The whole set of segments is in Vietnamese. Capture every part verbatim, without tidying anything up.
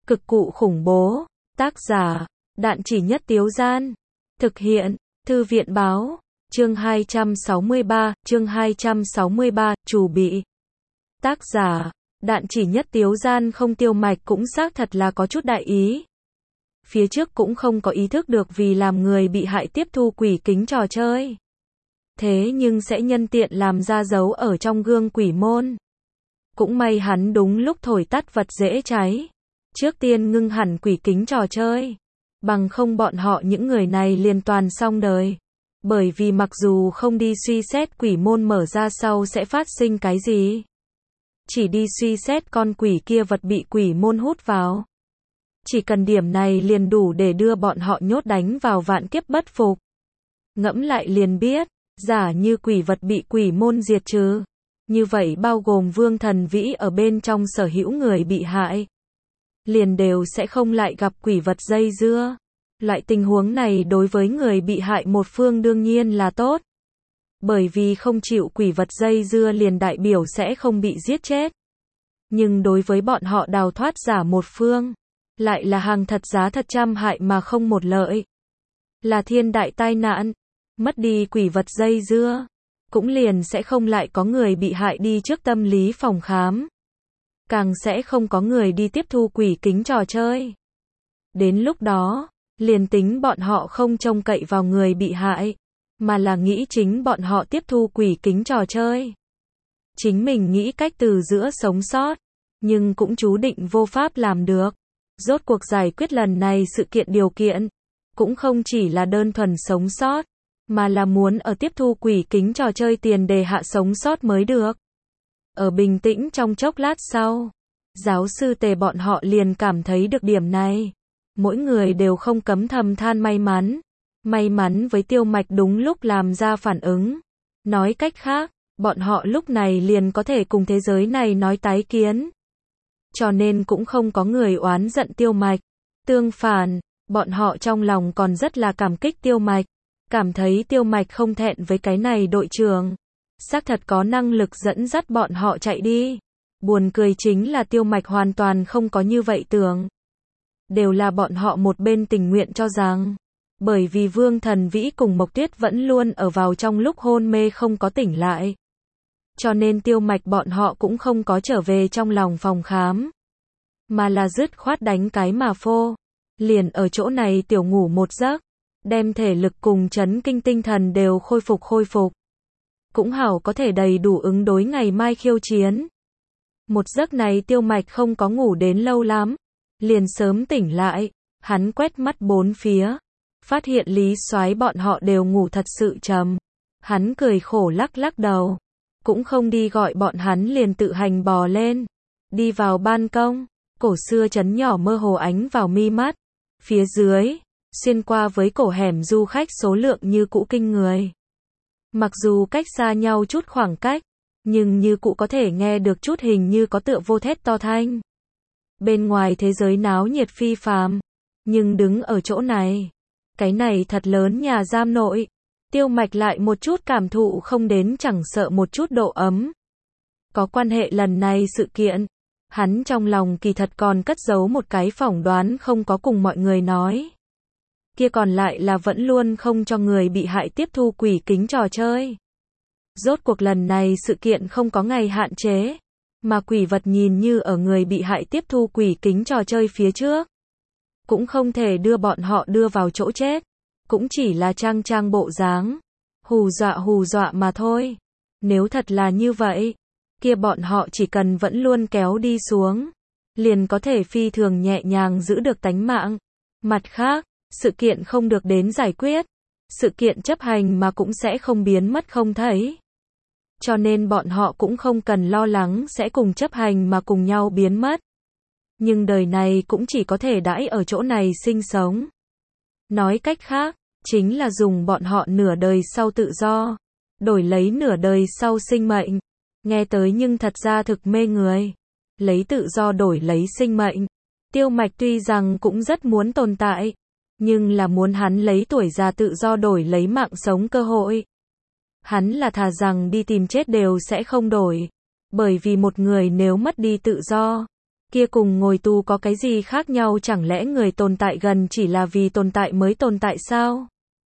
Cực cụ khủng bố. Tác giả, Đạn Chỉ Nhất Tiếu Gian. Thực hiện, Thư viện báo. Chương hai trăm sáu mươi ba, chương hai trăm sáu mươi ba, chủ bị. Tác giả, Đạn Chỉ Nhất Tiếu Gian. Không tiêu mạch cũng xác thật là có chút đại ý. Phía trước cũng không có ý thức được vì làm người bị hại tiếp thu quỷ kính trò chơi. Thế nhưng sẽ nhân tiện làm ra dấu ở trong gương quỷ môn. Cũng may hắn đúng lúc thổi tắt vật dễ cháy. Trước tiên ngưng hẳn quỷ kính trò chơi. Bằng không bọn họ những người này liền toàn xong đời. Bởi vì mặc dù không đi suy xét quỷ môn mở ra sau sẽ phát sinh cái gì. Chỉ đi suy xét con quỷ kia vật bị quỷ môn hút vào. Chỉ cần điểm này liền đủ để đưa bọn họ nhốt đánh vào vạn kiếp bất phục. Ngẫm lại liền biết, giả như quỷ vật bị quỷ môn diệt trừ. Như vậy bao gồm Vương Thần Vĩ ở bên trong sở hữu người bị hại. Liền đều sẽ không lại gặp quỷ vật dây dưa. Loại tình huống này đối với người bị hại một phương đương nhiên là tốt. Bởi vì không chịu quỷ vật dây dưa liền đại biểu sẽ không bị giết chết. Nhưng đối với bọn họ đào thoát giả một phương, lại là hàng thật giá thật trăm hại mà không một lợi. Là thiên đại tai nạn. Mất đi quỷ vật dây dưa, cũng liền sẽ không lại có người bị hại đi trước tâm lý phòng khám. Càng sẽ không có người đi tiếp thu quỷ kính trò chơi. Đến lúc đó, liền tính bọn họ không trông cậy vào người bị hại, mà là nghĩ chính bọn họ tiếp thu quỷ kính trò chơi. Chính mình nghĩ cách từ giữa sống sót, nhưng cũng chú định vô pháp làm được. Rốt cuộc giải quyết lần này sự kiện điều kiện, cũng không chỉ là đơn thuần sống sót, mà là muốn ở tiếp thu quỷ kính trò chơi tiền đề hạ sống sót mới được. Ở bình tĩnh trong chốc lát sau, giáo sư Tề bọn họ liền cảm thấy được điểm này. Mỗi người đều không cấm thầm than may mắn. May mắn với Tiêu Mạch đúng lúc làm ra phản ứng. Nói cách khác, bọn họ lúc này liền có thể cùng thế giới này nói tái kiến. Cho nên cũng không có người oán giận Tiêu Mạch. Tương phản, bọn họ trong lòng còn rất là cảm kích Tiêu Mạch. Cảm thấy Tiêu Mạch không thẹn với cái này đội trưởng. Xác thật có năng lực dẫn dắt bọn họ chạy đi. Buồn cười chính là Tiêu Mạch hoàn toàn không có như vậy tưởng. Đều là bọn họ một bên tình nguyện cho rằng. Bởi vì Vương Thần Vĩ cùng Mộc Tuyết vẫn luôn ở vào trong lúc hôn mê không có tỉnh lại. Cho nên Tiêu Mạch bọn họ cũng không có trở về trong lòng phòng khám. Mà là dứt khoát đánh cái mà phô. Liền ở chỗ này tiểu ngủ một giấc. Đem thể lực cùng chấn kinh tinh thần đều khôi phục khôi phục. Cũng hảo có thể đầy đủ ứng đối ngày mai khiêu chiến. Một giấc này Tiêu Mạch không có ngủ đến lâu lắm. Liền sớm tỉnh lại. Hắn quét mắt bốn phía. Phát hiện Lý Soái bọn họ đều ngủ thật sự trầm. Hắn cười khổ lắc lắc đầu. Cũng không đi gọi bọn hắn liền tự hành bò lên. Đi vào ban công. Cổ xưa trấn nhỏ mơ hồ ánh vào mi mắt. Phía dưới, xuyên qua với cổ hẻm du khách số lượng như cũ kinh người. Mặc dù cách xa nhau chút khoảng cách, nhưng như cũ có thể nghe được chút hình như có tựa vô thét to thanh. Bên ngoài thế giới náo nhiệt phi phàm, nhưng đứng ở chỗ này, cái này thật lớn nhà giam nội, Tiêu Mạch lại một chút cảm thụ không đến chẳng sợ một chút độ ấm. Có quan hệ lần này sự kiện, hắn trong lòng kỳ thật còn cất giấu một cái phỏng đoán không có cùng mọi người nói. Kia còn lại là vẫn luôn không cho người bị hại tiếp thu quỷ kính trò chơi. Rốt cuộc lần này sự kiện không có ngày hạn chế, mà quỷ vật nhìn như ở người bị hại tiếp thu quỷ kính trò chơi phía trước. Cũng không thể đưa bọn họ đưa vào chỗ chết, cũng chỉ là trang trang bộ dáng, hù dọa hù dọa mà thôi. Nếu thật là như vậy, kia bọn họ chỉ cần vẫn luôn kéo đi xuống, liền có thể phi thường nhẹ nhàng giữ được tánh mạng. Mặt khác, sự kiện không được đến giải quyết, sự kiện chấp hành mà cũng sẽ không biến mất không thấy. Cho nên bọn họ cũng không cần lo lắng sẽ cùng chấp hành mà cùng nhau biến mất. Nhưng đời này cũng chỉ có thể đãi ở chỗ này sinh sống. Nói cách khác, chính là dùng bọn họ nửa đời sau tự do, đổi lấy nửa đời sau sinh mệnh. Nghe tới nhưng thật ra thực mê người. Lấy tự do đổi lấy sinh mệnh. Tiêu Mạch tuy rằng cũng rất muốn tồn tại, nhưng là muốn hắn lấy tuổi già tự do đổi lấy mạng sống cơ hội. Hắn là thà rằng đi tìm chết đều sẽ không đổi. Bởi vì một người nếu mất đi tự do, Kia cùng ngồi tù có cái gì khác nhau, chẳng lẽ người tồn tại gần chỉ là vì tồn tại mới tồn tại sao?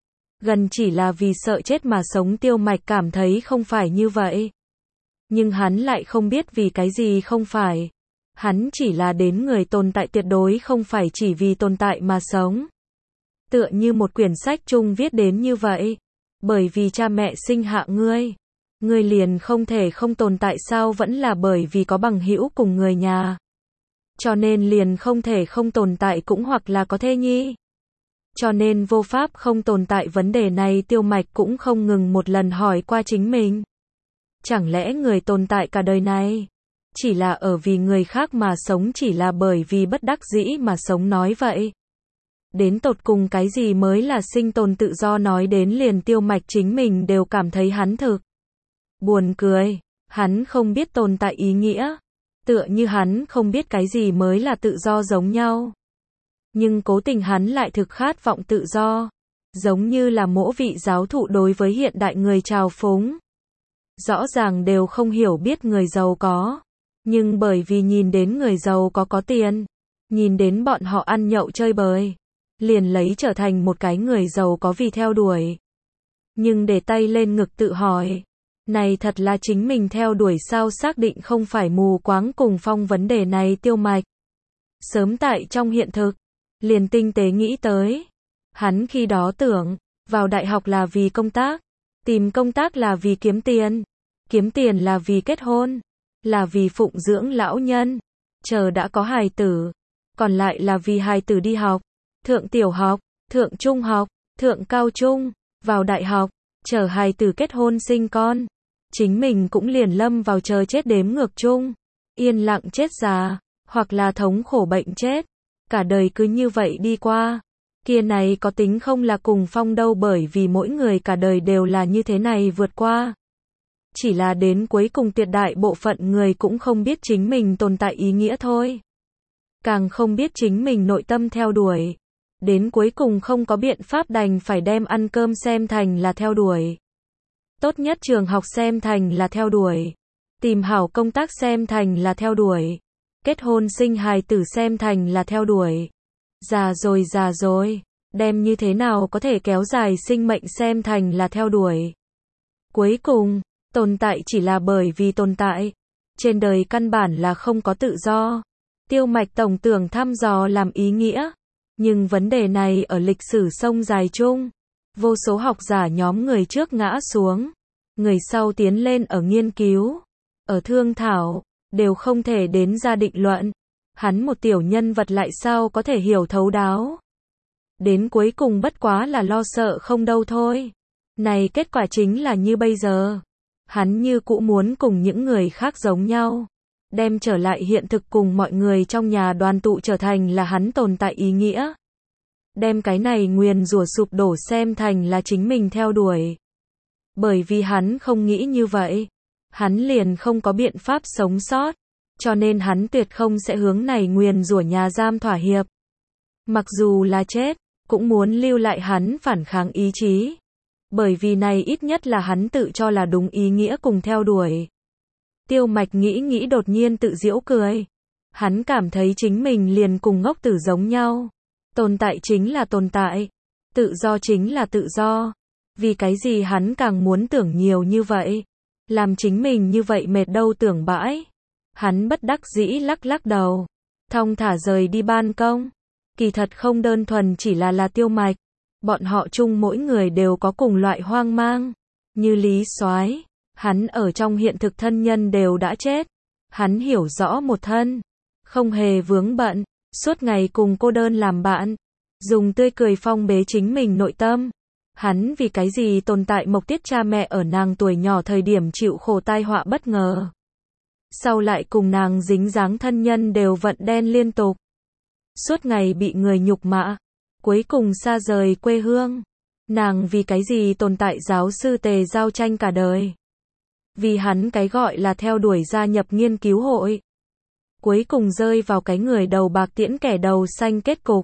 Gần chỉ là vì sợ chết mà sống. Tiêu Mạch cảm thấy không phải như vậy. Nhưng hắn lại không biết vì cái gì không phải. Hắn chỉ là đến người tồn tại tuyệt đối không phải chỉ vì tồn tại mà sống. Tựa như một quyển sách chung viết đến như vậy. Bởi vì cha mẹ sinh hạ ngươi, ngươi liền không thể không tồn tại sao? Vẫn là bởi vì có bằng hữu cùng người nhà, cho nên liền không thể không tồn tại, cũng hoặc là có thê nhi, cho nên vô pháp không tồn tại. Vấn đề này Tiêu Mạch cũng không ngừng một lần hỏi qua chính mình. Chẳng lẽ người tồn tại cả đời này chỉ là ở vì người khác mà sống, chỉ là bởi vì bất đắc dĩ mà sống? Nói vậy, đến tột cùng cái gì mới là sinh tồn tự do? Nói đến liền Tiêu Mạch chính mình đều cảm thấy hắn thực buồn cười. Hắn không biết tồn tại ý nghĩa, tựa như hắn không biết cái gì mới là tự do giống nhau. Nhưng cố tình hắn lại thực khát vọng tự do, giống như là mỗi vị giáo thụ đối với hiện đại người trào phúng. Rõ ràng đều không hiểu biết người giàu có, nhưng bởi vì nhìn đến người giàu có có tiền, nhìn đến bọn họ ăn nhậu chơi bời, liền lấy trở thành một cái người giàu có vì theo đuổi. Nhưng để tay lên ngực tự hỏi, này thật là chính mình theo đuổi sao? Xác định không phải mù quáng cùng phong vấn đề này Tiêu Mạch sớm tại trong hiện thực liền tinh tế nghĩ tới. Hắn khi đó tưởng, vào đại học là vì công tác, tìm công tác là vì kiếm tiền, kiếm tiền là vì kết hôn, là vì phụng dưỡng lão nhân, chờ đã có hài tử, còn lại là vì hài tử đi học, thượng tiểu học, thượng trung học, thượng cao trung, vào đại học, chờ hài tử kết hôn sinh con, chính mình cũng liền lâm vào chờ chết đếm ngược chung, yên lặng chết già, hoặc là thống khổ bệnh chết, cả đời cứ như vậy đi qua. Kia này có tính không là cùng phong đâu, bởi vì mỗi người cả đời đều là như thế này vượt qua. Chỉ là đến cuối cùng tuyệt đại bộ phận người cũng không biết chính mình tồn tại ý nghĩa thôi. Càng không biết chính mình nội tâm theo đuổi. Đến cuối cùng không có biện pháp đành phải đem ăn cơm xem thành là theo đuổi. Tốt nhất trường học xem thành là theo đuổi. Tìm hảo công tác xem thành là theo đuổi. Kết hôn sinh hài tử xem thành là theo đuổi. Già rồi già rồi, đem như thế nào có thể kéo dài sinh mệnh xem thành là theo đuổi. Cuối cùng, tồn tại chỉ là bởi vì tồn tại. Trên đời căn bản là không có tự do. Tiêu Mạch tổng tưởng thăm dò làm ý nghĩa. Nhưng vấn đề này ở lịch sử sông dài chung. Vô số học giả nhóm người trước ngã xuống. Người sau tiến lên ở nghiên cứu, ở thương thảo, đều không thể đến ra định luận. Hắn một tiểu nhân vật lại sao có thể hiểu thấu đáo. Đến cuối cùng bất quá là lo sợ không đâu thôi. Này kết quả chính là như bây giờ. Hắn như cũ muốn cùng những người khác giống nhau. Đem trở lại hiện thực cùng mọi người trong nhà đoàn tụ trở thành là hắn tồn tại ý nghĩa. Đem cái này nguyền rủa sụp đổ xem thành là chính mình theo đuổi. Bởi vì hắn không nghĩ như vậy. Hắn liền không có biện pháp sống sót. Cho nên hắn tuyệt không sẽ hướng này nguyền rủa nhà giam thỏa hiệp. Mặc dù là chết, cũng muốn lưu lại hắn phản kháng ý chí. Bởi vì này ít nhất là hắn tự cho là đúng ý nghĩa cùng theo đuổi. Tiêu Mạch nghĩ nghĩ đột nhiên tự giễu cười. Hắn cảm thấy chính mình liền cùng ngốc tử giống nhau. Tồn tại chính là tồn tại. Tự do chính là tự do. Vì cái gì hắn càng muốn tưởng nhiều như vậy? Làm chính mình như vậy mệt đâu tưởng bãi. Hắn bất đắc dĩ lắc lắc đầu. Thong thả rời đi ban công. Kỳ thật không đơn thuần chỉ là là Tiêu Mạch. Bọn họ chung mỗi người đều có cùng loại hoang mang. Như Lý Soái, hắn ở trong hiện thực thân nhân đều đã chết. Hắn hiểu rõ một thân. Không hề vướng bận. Suốt ngày cùng cô đơn làm bạn. Dùng tươi cười phong bế chính mình nội tâm. Hắn vì cái gì tồn tại? Mộc Tiết cha mẹ ở nàng tuổi nhỏ thời điểm chịu khổ tai họa bất ngờ. Sau lại cùng nàng dính dáng thân nhân đều vận đen liên tục. Suốt ngày bị người nhục mạ. Cuối cùng xa rời quê hương. Nàng vì cái gì tồn tại? Giáo sư Tề giao tranh cả đời. Vì hắn cái gọi là theo đuổi gia nhập nghiên cứu hội. Cuối cùng rơi vào cái người đầu bạc tiễn kẻ đầu xanh kết cục.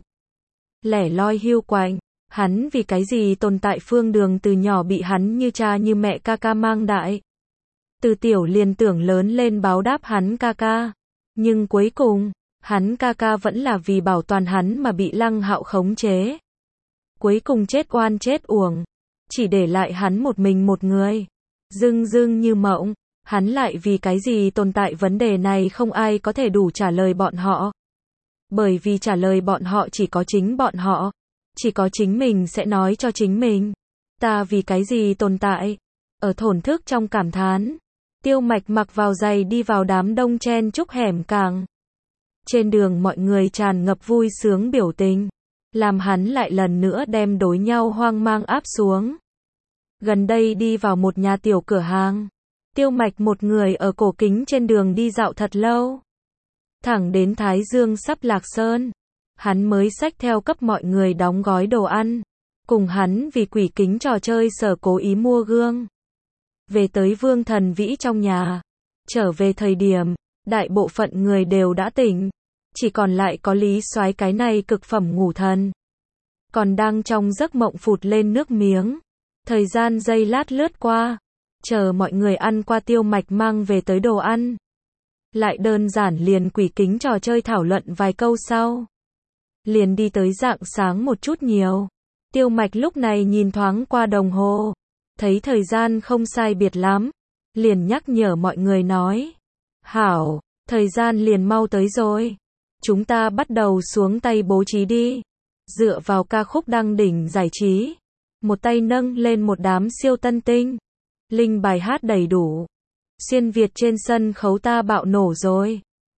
Lẻ loi hiu quạnh. Hắn vì cái gì tồn tại? Phương Đường từ nhỏ bị hắn như cha như mẹ ca ca mang đại. Từ tiểu liền tưởng lớn lên báo đáp hắn ca ca. Nhưng cuối cùng, Hắn ca ca vẫn là vì bảo toàn hắn mà bị Lăng Hạo khống chế. Cuối cùng chết oan chết uổng. Chỉ để lại hắn một mình một người. Dưng dưng như mộng. Hắn lại vì cái gì tồn tại vấn đề này không ai có thể đủ trả lời bọn họ. Bởi vì trả lời bọn họ chỉ có chính bọn họ. Chỉ có chính mình sẽ nói cho chính mình. Ta vì cái gì tồn tại? Ở thổn thức trong cảm thán. Tiêu Mạch mặc vào giày đi vào đám đông chen chúc hẻm càng. Trên đường mọi người tràn ngập vui sướng biểu tình. Làm hắn lại lần nữa đem đối nhau hoang mang áp xuống. Gần đây đi vào một nhà tiểu cửa hàng. Tiêu Mạch một người ở cổ kính trên đường đi dạo thật lâu. Thẳng đến Thái Dương sắp lạc sơn. Hắn mới xách theo cấp mọi người đóng gói đồ ăn. Cùng hắn vì quỷ kính trò chơi sở cố ý mua gương. Về tới Vương Thần Vĩ trong nhà. Trở về thời điểm, đại bộ phận người đều đã tỉnh. Chỉ còn lại có Lý Soái cái này cực phẩm ngủ thần. Còn đang trong giấc mộng phụt lên nước miếng. Thời gian giây lát lướt qua. Chờ mọi người ăn qua Tiêu Mạch mang về tới đồ ăn. Lại đơn giản liền quỷ kính trò chơi thảo luận vài câu sau. Liền đi tới rạng sáng một chút nhiều. Tiêu Mạch lúc này nhìn thoáng qua đồng hồ. Thấy thời gian không sai biệt lắm. Liền nhắc nhở mọi người nói. Hảo, thời gian liền mau tới rồi. Chúng ta bắt đầu xuống tay bố trí đi. Dựa vào ca khúc đăng đỉnh giải trí. Một tay nâng lên một đám siêu tân tinh. Linh bài hát đầy đủ. Xuyên Việt trên sân khấu ta bạo nổ rồi.